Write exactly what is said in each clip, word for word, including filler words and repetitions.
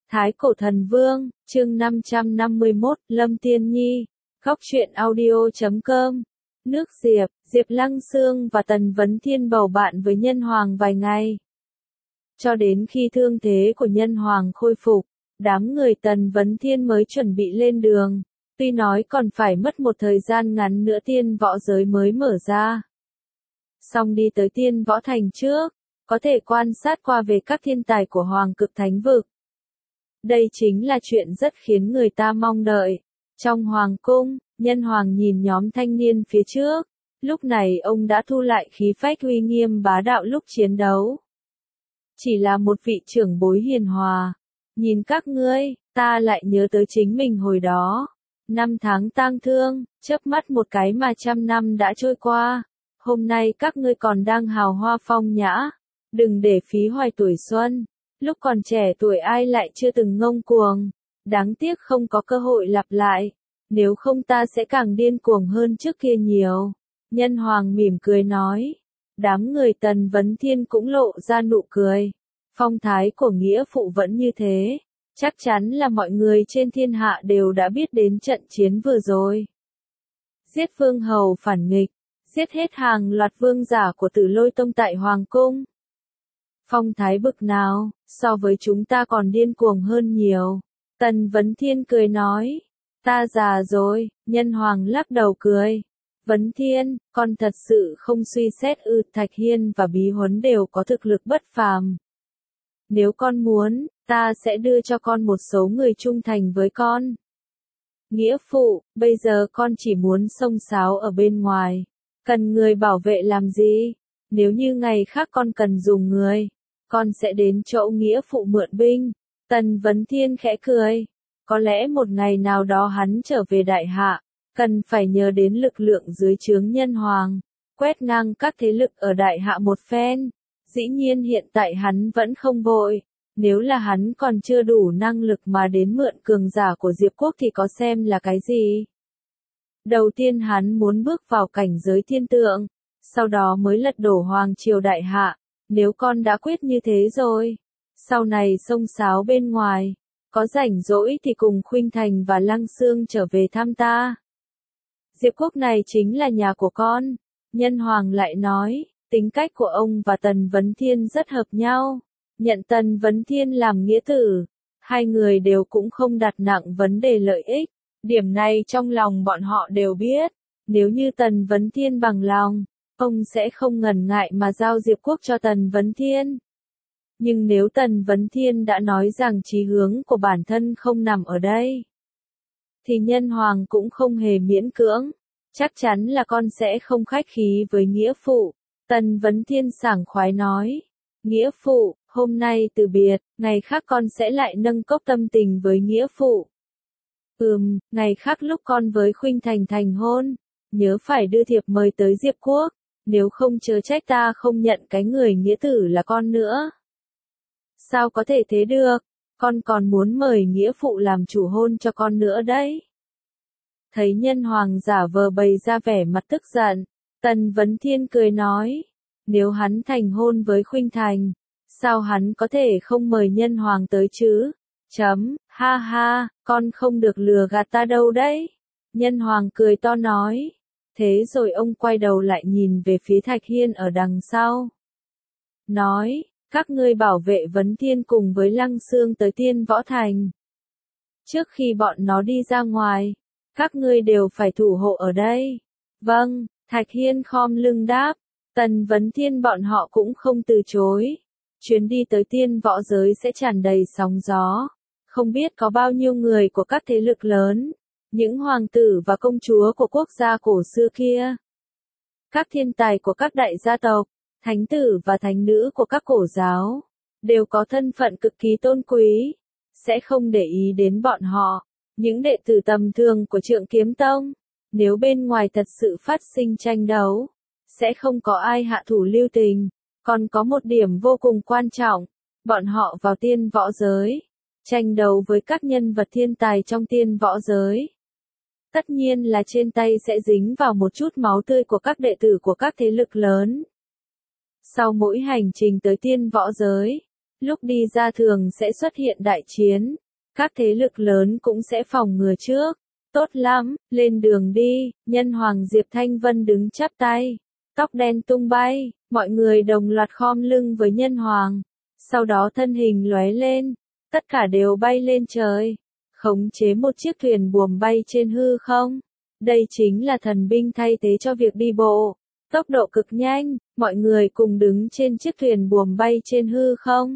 Thái Cổ Thần Vương, chương năm trăm năm mươi mốt, Lâm Tiên Nhi, Góc truyện audio chấm com. Nước Diệp, Diệp Lăng Xương và Tần Vấn Thiên bầu bạn với Nhân Hoàng vài ngày. Cho đến khi thương thế của Nhân Hoàng khôi phục, đám người Tần Vấn Thiên mới chuẩn bị lên đường. Tuy nói còn phải mất một thời gian ngắn nữa tiên võ giới mới mở ra. Song đi tới tiên võ thành trước, có thể quan sát qua về các thiên tài của Hoàng Cực Thánh Vực. Đây chính là chuyện rất khiến người ta mong đợi. Trong Hoàng cung, Nhân Hoàng nhìn nhóm thanh niên phía trước. Lúc này ông đã thu lại khí phách uy nghiêm bá đạo lúc chiến đấu. Chỉ là một vị trưởng bối hiền hòa. Nhìn các ngươi, ta lại nhớ tới chính mình hồi đó. Năm tháng tang thương, chớp mắt một cái mà trăm năm đã trôi qua. Hôm nay các ngươi còn đang hào hoa phong nhã. Đừng để phí hoài tuổi xuân. Lúc còn trẻ tuổi ai lại chưa từng ngông cuồng. Đáng tiếc không có cơ hội lặp lại. Nếu không ta sẽ càng điên cuồng hơn trước kia nhiều. Nhân Hoàng mỉm cười nói. Đám người Tần Vấn Thiên cũng lộ ra nụ cười. Phong thái của nghĩa phụ vẫn như thế. Chắc chắn là mọi người trên thiên hạ đều đã biết đến trận chiến vừa rồi. Giết vương hầu phản nghịch. Giết hết hàng loạt vương giả của Tử Lôi Tông tại Hoàng cung. Phong thái bực nào, so với chúng ta còn điên cuồng hơn nhiều. Tần Vấn Thiên cười nói. Ta già rồi, Nhân Hoàng lắc đầu cười. Vấn Thiên, con thật sự không suy xét ư? Thạch Hiên và Bí Huấn đều có thực lực bất phàm. Nếu con muốn, ta sẽ đưa cho con một số người trung thành với con. Nghĩa phụ, bây giờ con chỉ muốn xông xáo ở bên ngoài. Cần người bảo vệ làm gì? Nếu như ngày khác con cần dùng người, con sẽ đến chỗ nghĩa phụ mượn binh. Tần Vấn Thiên khẽ cười. Có lẽ một ngày nào đó hắn trở về đại hạ, cần phải nhớ đến lực lượng dưới trướng Nhân Hoàng, quét ngang các thế lực ở đại hạ một phen. Dĩ nhiên hiện tại hắn vẫn không vội. Nếu là hắn còn chưa đủ năng lực mà đến mượn cường giả của Diệp Quốc thì có xem là cái gì? Đầu tiên hắn muốn bước vào cảnh giới thiên tượng, sau đó mới lật đổ Hoàng triều đại hạ. Nếu con đã quyết như thế rồi, sau này xông xáo bên ngoài, có rảnh rỗi thì cùng Khuynh Thành và Lăng Xương trở về thăm ta. Diệp Quốc này chính là nhà của con. Nhân Hoàng lại nói, tính cách của ông và Tần Vấn Thiên rất hợp nhau. Nhận Tần Vấn Thiên làm nghĩa tử, hai người đều cũng không đặt nặng vấn đề lợi ích. Điểm này trong lòng bọn họ đều biết. Nếu như Tần Vấn Thiên bằng lòng, ông sẽ không ngần ngại mà giao Diệp Quốc cho Tần Vấn Thiên. Nhưng nếu Tần Vấn Thiên đã nói rằng chí hướng của bản thân không nằm ở đây, thì Nhân Hoàng cũng không hề miễn cưỡng. Chắc chắn là con sẽ không khách khí với nghĩa phụ. Tần Vấn Thiên sảng khoái nói. Nghĩa phụ, hôm nay từ biệt, ngày khác con sẽ lại nâng cốc tâm tình với nghĩa phụ. Ừm, ngày khác lúc con với Khuynh Thành thành hôn, nhớ phải đưa thiệp mời tới Diệp Quốc, nếu không chớ trách ta không nhận cái người nghĩa tử là con nữa. Sao có thể thế được, con còn muốn mời nghĩa phụ làm chủ hôn cho con nữa đấy. Thấy Nhân Hoàng giả vờ bày ra vẻ mặt tức giận, Tần Vấn Thiên cười nói, nếu hắn thành hôn với Khuynh Thành, sao hắn có thể không mời Nhân Hoàng tới chứ? Chấm, ha ha, con không được lừa gạt ta đâu đấy. Nhân Hoàng cười to nói. Thế rồi ông quay đầu lại nhìn về phía Thạch Hiên ở đằng sau. Nói, các ngươi bảo vệ Vấn Thiên cùng với Lăng Xương tới Tiên Võ Thành. Trước khi bọn nó đi ra ngoài, các ngươi đều phải thủ hộ ở đây. Vâng, Thạch Hiên khom lưng đáp. Tần Vấn Thiên bọn họ cũng không từ chối. Chuyến đi tới tiên võ giới sẽ tràn đầy sóng gió. Không biết có bao nhiêu người của các thế lực lớn. Những hoàng tử và công chúa của quốc gia cổ xưa kia. Các thiên tài của các đại gia tộc. Thánh tử và thánh nữ của các cổ giáo. Đều có thân phận cực kỳ tôn quý. Sẽ không để ý đến bọn họ. Những đệ tử tầm thường của Trượng Kiếm Tông. Nếu bên ngoài thật sự phát sinh tranh đấu, sẽ không có ai hạ thủ lưu tình. Còn có một điểm vô cùng quan trọng, bọn họ vào tiên võ giới, tranh đấu với các nhân vật thiên tài trong tiên võ giới. Tất nhiên là trên tay sẽ dính vào một chút máu tươi của các đệ tử của các thế lực lớn. Sau mỗi hành trình tới tiên võ giới, Lúc đi ra thường sẽ xuất hiện đại chiến, các thế lực lớn cũng sẽ phòng ngừa trước. Tốt lắm, lên đường đi, nhân hoàng Diệp Thanh Vân đứng chắp tay, tóc đen tung bay, mọi người đồng loạt khom lưng với nhân hoàng, sau đó thân hình lóe lên, tất cả đều bay lên trời, khống chế một chiếc thuyền buồm bay trên hư không. Đây chính là thần binh thay thế cho việc đi bộ, tốc độ cực nhanh, mọi người cùng đứng trên chiếc thuyền buồm bay trên hư không.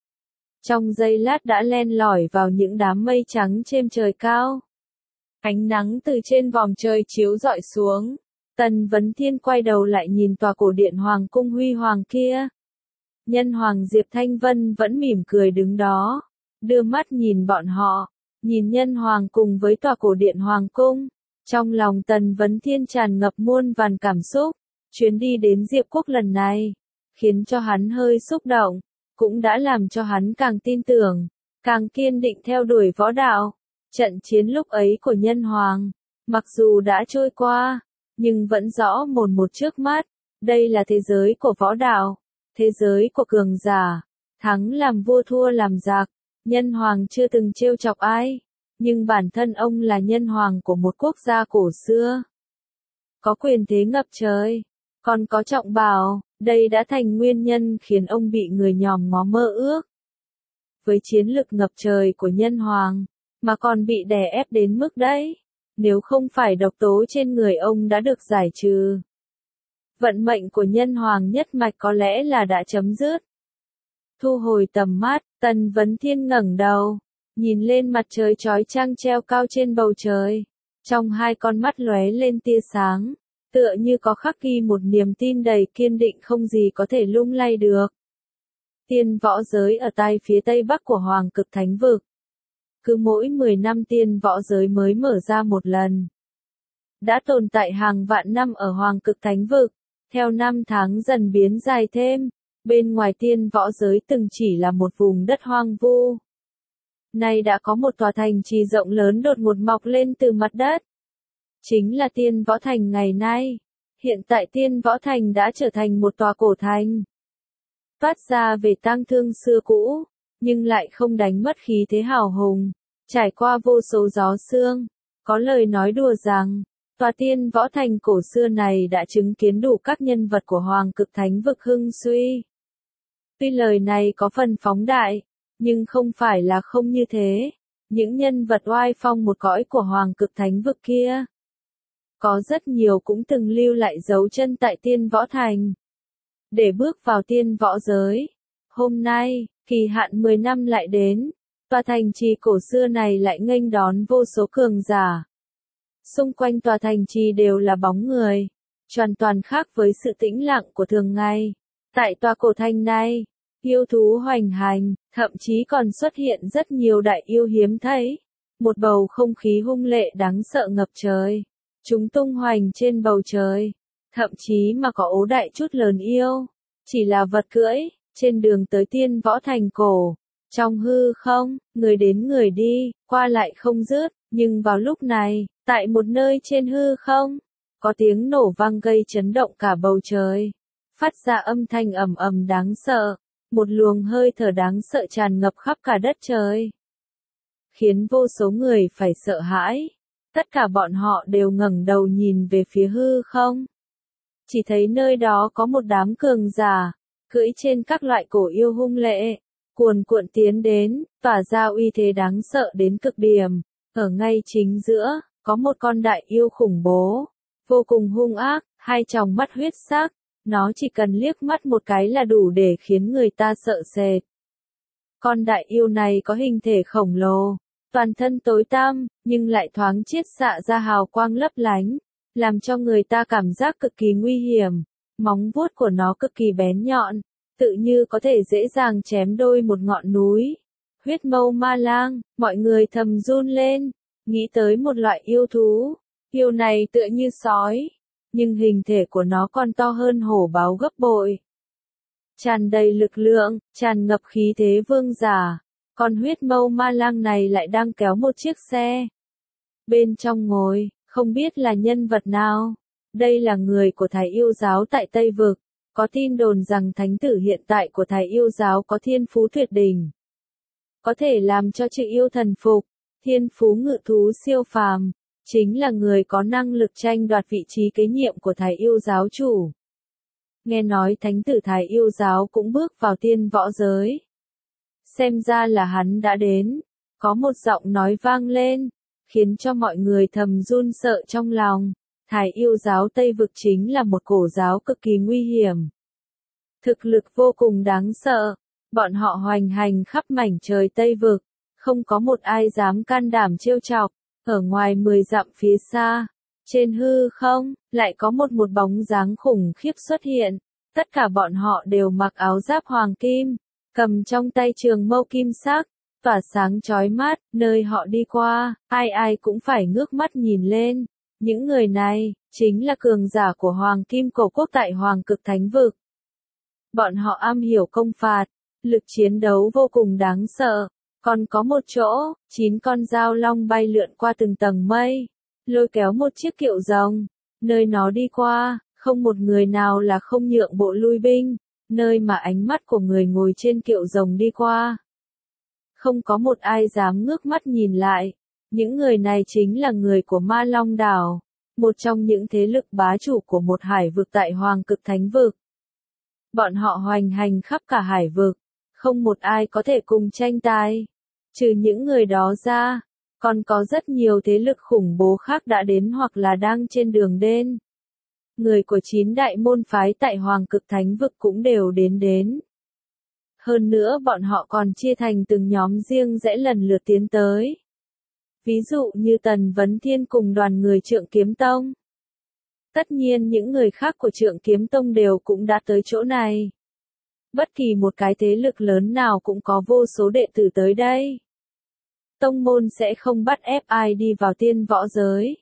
Trong giây lát đã len lỏi vào những đám mây trắng trên trời cao. Ánh nắng từ trên vòm trời chiếu rọi xuống. Tần Vấn Thiên quay đầu lại nhìn tòa cổ điện hoàng cung huy hoàng kia. Nhân hoàng Diệp Thanh Vân vẫn mỉm cười đứng đó, đưa mắt nhìn bọn họ, nhìn nhân hoàng cùng với tòa cổ điện hoàng cung. Trong lòng Tần Vấn Thiên tràn ngập muôn vàn cảm xúc. Chuyến đi đến Diệp Quốc lần này, khiến cho hắn hơi xúc động, cũng đã làm cho hắn càng tin tưởng, càng kiên định theo đuổi võ đạo. Trận chiến lúc ấy của nhân hoàng, mặc dù đã trôi qua, nhưng vẫn rõ mồn một trước mắt, đây là thế giới của võ đạo, thế giới của cường giả, thắng làm vua thua làm giặc. Nhân hoàng chưa từng trêu chọc ai, nhưng bản thân ông là nhân hoàng của một quốc gia cổ xưa, có quyền thế ngập trời, còn có trọng bảo, đây đã thành nguyên nhân khiến ông bị người nhòm ngó mơ ước. Với chiến lực ngập trời của nhân hoàng, mà còn bị đè ép đến mức đấy, nếu không phải độc tố trên người ông đã được giải trừ, vận mệnh của nhân hoàng nhất mạch có lẽ là đã chấm dứt. Thu hồi tầm mắt, Tần Vấn Thiên ngẩng đầu, nhìn lên mặt trời chói chang treo cao trên bầu trời, trong hai con mắt lóe lên tia sáng, tựa như có khắc ghi một niềm tin đầy kiên định không gì có thể lung lay được. Tiên võ giới ở tay phía tây bắc của Hoàng Cực Thánh Vực. Cứ mỗi mười năm tiên võ giới mới mở ra một lần. Đã tồn tại hàng vạn năm ở Hoàng Cực Thánh Vực, theo năm tháng dần biến dài thêm, bên ngoài tiên võ giới từng chỉ là một vùng đất hoang vu. Nay đã có một tòa thành trì rộng lớn đột ngột mọc lên từ mặt đất. Chính là Tiên Võ Thành ngày nay. Hiện tại Tiên Võ Thành đã trở thành một tòa cổ thành. Phát ra về tang thương xưa cũ, nhưng lại không đánh mất khí thế hào hùng. Trải qua vô số gió sương, có lời nói đùa rằng, tòa Tiên Võ Thành cổ xưa này đã chứng kiến đủ các nhân vật của Hoàng Cực Thánh Vực hưng suy. Tuy lời này có phần phóng đại, nhưng không phải là không như thế. Những nhân vật oai phong một cõi của Hoàng Cực Thánh Vực kia, có rất nhiều cũng từng lưu lại dấu chân tại Tiên Võ Thành, để bước vào tiên võ giới. Hôm nay, kỳ hạn mười năm lại đến, tòa thành trì cổ xưa này lại nghênh đón vô số cường giả. Xung quanh tòa thành trì đều là bóng người, hoàn toàn khác với sự tĩnh lặng của thường ngày. Tại tòa cổ thành này, yêu thú hoành hành, thậm chí còn xuất hiện rất nhiều đại yêu hiếm thấy. Một bầu không khí hung lệ đáng sợ ngập trời. Chúng tung hoành trên bầu trời, thậm chí mà có ấu đại chút lớn yêu, chỉ là vật cưỡi, trên đường tới Tiên Võ Thành cổ. Trong hư không, người đến người đi, qua lại không dứt, nhưng vào lúc này, tại một nơi trên hư không, có tiếng nổ vang gây chấn động cả bầu trời, phát ra âm thanh ầm ầm đáng sợ, một luồng hơi thở đáng sợ tràn ngập khắp cả đất trời, khiến vô số người phải sợ hãi. Tất cả bọn họ đều ngẩng đầu nhìn về phía hư không. Chỉ thấy nơi đó có một đám cường giả, cưỡi trên các loại cổ yêu hung lệ, cuồn cuộn tiến đến, tỏa ra uy thế đáng sợ đến cực điểm. Ở ngay chính giữa, có một con đại yêu khủng bố, vô cùng hung ác, hai tròng mắt huyết sắc, nó chỉ cần liếc mắt một cái là đủ để khiến người ta sợ sệt. Con đại yêu này có hình thể khổng lồ, toàn thân tối tăm, nhưng lại thoáng chiết xạ ra hào quang lấp lánh, làm cho người ta cảm giác cực kỳ nguy hiểm. Móng vuốt của nó cực kỳ bén nhọn, tự như có thể dễ dàng chém đôi một ngọn núi. Huyết mâu ma lang, mọi người thầm run lên, nghĩ tới một loại yêu thú. Yêu này tựa như sói, nhưng hình thể của nó còn to hơn hổ báo gấp bội. Tràn đầy lực lượng, tràn ngập khí thế vương giả. Con huyết mâu ma lang này lại đang kéo một chiếc xe. Bên trong ngồi, không biết là nhân vật nào. Đây là người của Thái yêu giáo tại Tây Vực. Có tin đồn rằng thánh tử hiện tại của Thái Yêu giáo có thiên phú tuyệt đỉnh, có thể làm cho chư yêu thần phục, thiên phú ngự thú siêu phàm, chính là người có năng lực tranh đoạt vị trí kế nhiệm của Thái Yêu giáo chủ. Nghe nói thánh tử Thái Yêu giáo cũng bước vào tiên võ giới. Xem ra là hắn đã đến. Có một giọng nói vang lên, khiến cho mọi người thầm run sợ trong lòng. Thái Yêu giáo Tây Vực chính là một cổ giáo cực kỳ nguy hiểm. Thực lực vô cùng đáng sợ. Bọn họ hoành hành khắp mảnh trời Tây Vực. Không có một ai dám can đảm trêu chọc. Ở ngoài mười dặm phía xa, trên hư không, lại có một một bóng dáng khủng khiếp xuất hiện. Tất cả bọn họ đều mặc áo giáp hoàng kim, cầm trong tay trường mâu kim sắc, tỏa sáng chói mắt, nơi họ đi qua, ai ai cũng phải ngước mắt nhìn lên. Những người này, chính là cường giả của Hoàng Kim Cổ Quốc tại Hoàng Cực Thánh Vực. Bọn họ am hiểu công phạt, lực chiến đấu vô cùng đáng sợ. Còn có một chỗ, chín con dao long bay lượn qua từng tầng mây, lôi kéo một chiếc kiệu rồng. Nơi nó đi qua, không một người nào là không nhượng bộ lui binh, nơi mà ánh mắt của người ngồi trên kiệu rồng đi qua. Không có một ai dám ngước mắt nhìn lại. Những người này chính là người của Ma Long Đảo, một trong những thế lực bá chủ của một hải vực tại Hoàng Cực Thánh Vực. Bọn họ hoành hành khắp cả hải vực, không một ai có thể cùng tranh tài. Trừ những người đó ra, còn có rất nhiều thế lực khủng bố khác đã đến hoặc là đang trên đường đến. Người của chín đại môn phái tại Hoàng Cực Thánh Vực cũng đều đến đến. Hơn nữa bọn họ còn chia thành từng nhóm riêng rẽ lần lượt tiến tới. Ví dụ như Tần Vấn Thiên cùng đoàn người Trượng Kiếm Tông. Tất nhiên những người khác của Trượng Kiếm Tông đều cũng đã tới chỗ này. Bất kỳ một cái thế lực lớn nào cũng có vô số đệ tử tới đây. Tông môn sẽ không bắt ép ai đi vào tiên võ giới.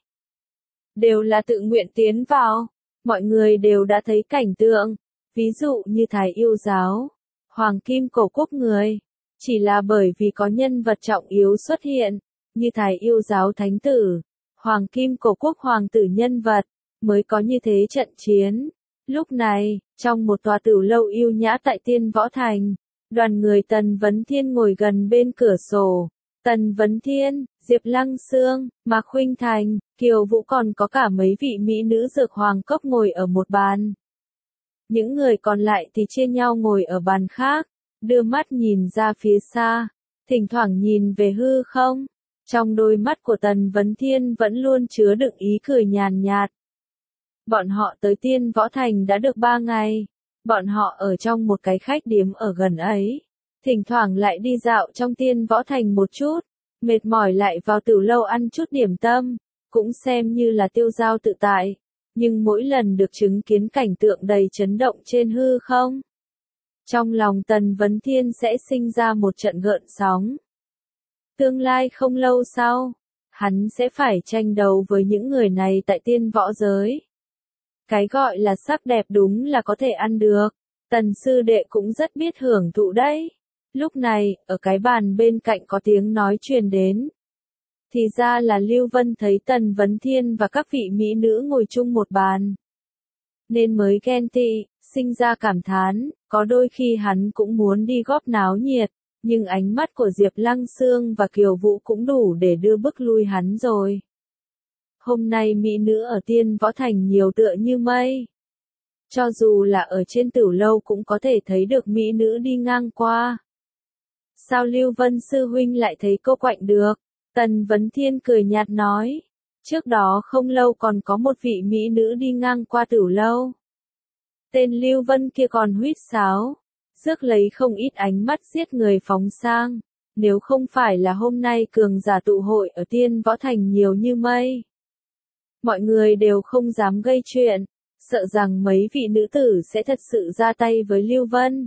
Đều là tự nguyện tiến vào. Mọi người đều đã thấy cảnh tượng. Ví dụ như Thái Yêu giáo, Hoàng Kim Cổ Quốc người. Chỉ là bởi vì có nhân vật trọng yếu xuất hiện, như Thái Yêu giáo thánh tử, Hoàng Kim Cổ Quốc hoàng tử nhân vật, mới có như thế trận chiến. Lúc này, trong một tòa tửu lâu yêu nhã tại Tiên Võ Thành, đoàn người Tần Vấn Thiên ngồi gần bên cửa sổ. Tần Vấn Thiên, Diệp Lăng Xương, Mạc Khuynh Thành, Kiều Vũ còn có cả mấy vị mỹ nữ dược hoàng cốc ngồi ở một bàn. Những người còn lại thì chia nhau ngồi ở bàn khác, đưa mắt nhìn ra phía xa, thỉnh thoảng nhìn về hư không. Trong đôi mắt của Tần Vấn Thiên vẫn luôn chứa đựng ý cười nhàn nhạt. Bọn họ tới Tiên Võ Thành đã được ba ngày. Bọn họ ở trong một cái khách điếm ở gần ấy. Thỉnh thoảng lại đi dạo trong Tiên Võ Thành một chút. Mệt mỏi lại vào tửu lâu ăn chút điểm tâm. Cũng xem như là tiêu dao tự tại. Nhưng mỗi lần được chứng kiến cảnh tượng đầy chấn động trên hư không, trong lòng Tần Vấn Thiên sẽ sinh ra một trận gợn sóng. Tương lai không lâu sau, hắn sẽ phải tranh đấu với những người này tại tiên võ giới. Cái gọi là sắc đẹp đúng là có thể ăn được. Tần sư đệ cũng rất biết hưởng thụ đấy. Lúc này, ở cái bàn bên cạnh có tiếng nói truyền đến. Thì ra là Lưu Vân thấy Tần Vấn Thiên và các vị mỹ nữ ngồi chung một bàn, nên mới ghen tị, sinh ra cảm thán, có đôi khi hắn cũng muốn đi góp náo nhiệt, nhưng ánh mắt của Diệp Lăng Xương và Kiều Vũ cũng đủ để đưa bức lui hắn rồi. Hôm nay mỹ nữ ở Tiên Võ Thành nhiều tựa như mây. Cho dù là ở trên tửu lâu cũng có thể thấy được mỹ nữ đi ngang qua. Sao Lưu Vân sư huynh lại thấy cô quạnh được? Tần Vấn Thiên cười nhạt nói. Trước đó không lâu còn có một vị mỹ nữ đi ngang qua tửu lâu. Tên Lưu Vân kia còn huýt sáo, rước lấy không ít ánh mắt giết người phóng sang. Nếu không phải là hôm nay cường giả tụ hội ở Tiên Võ Thành nhiều như mây, mọi người đều không dám gây chuyện, sợ rằng mấy vị nữ tử sẽ thật sự ra tay với Lưu Vân.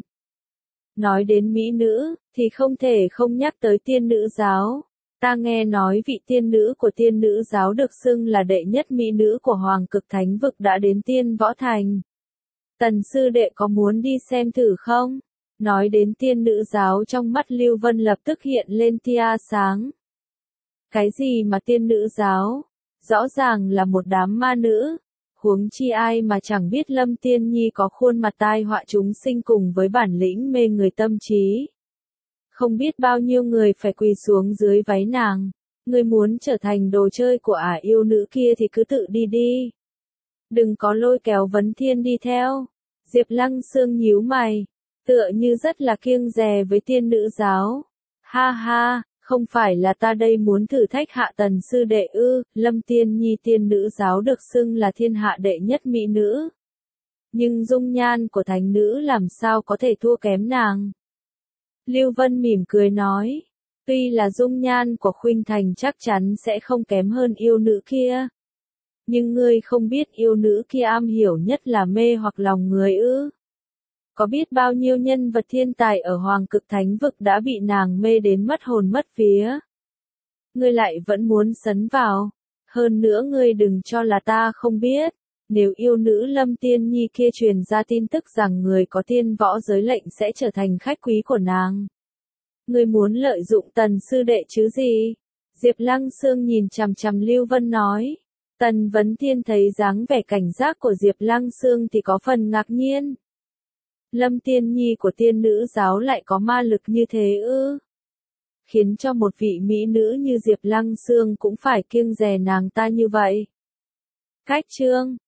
Nói đến mỹ nữ, thì không thể không nhắc tới tiên nữ giáo. Ta nghe nói vị tiên nữ của tiên nữ giáo được xưng là đệ nhất mỹ nữ của Hoàng Cực Thánh Vực đã đến Tiên Võ Thành. Tần sư đệ có muốn đi xem thử không? Nói đến tiên nữ giáo trong mắt Lưu Vân lập tức hiện lên tia sáng. Cái gì mà tiên nữ giáo? Rõ ràng là một đám ma nữ. huống chi ai mà chẳng biết Lâm Tiên Nhi có khuôn mặt tai họa chúng sinh cùng với bản lĩnh mê người tâm trí. Không biết bao nhiêu người phải quỳ xuống dưới váy nàng. Ngươi muốn trở thành đồ chơi của ả yêu nữ kia thì cứ tự đi đi. Đừng có lôi kéo Vấn Thiên đi theo. Diệp Lăng Xương nhíu mày, tựa như rất là kiêng dè với tiên nữ giáo. Ha ha, không phải là ta đây muốn thử thách hạ Tần sư đệ ư? Lâm Tiên Nhi tiên nữ giáo được xưng là thiên hạ đệ nhất mỹ nữ. Nhưng dung nhan của thánh nữ làm sao có thể thua kém nàng? Lưu Vân mỉm cười nói, tuy là dung nhan của Khuynh Thành chắc chắn sẽ không kém hơn yêu nữ kia. Nhưng ngươi không biết yêu nữ kia am hiểu nhất là mê hoặc lòng người ư? Có biết bao nhiêu nhân vật thiên tài ở Hoàng Cực Thánh Vực đã bị nàng mê đến mất hồn mất vía. Ngươi lại vẫn muốn sấn vào. Hơn nữa ngươi đừng cho là ta không biết. Nếu yêu nữ Lâm Tiên Nhi kia truyền ra tin tức rằng người có tiên võ giới lệnh sẽ trở thành khách quý của nàng. Ngươi muốn lợi dụng Tần sư đệ chứ gì? Diệp Lăng Xương nhìn chằm chằm Lưu Vân nói. Tần Vấn Thiên thấy dáng vẻ cảnh giác của Diệp Lăng Xương thì có phần ngạc nhiên. Lâm Tiên Nhi của tiên nữ giáo lại có ma lực như thế ư? Khiến cho một vị mỹ nữ như Diệp Lăng Xương cũng phải kiêng dè nàng ta như vậy. Cách chương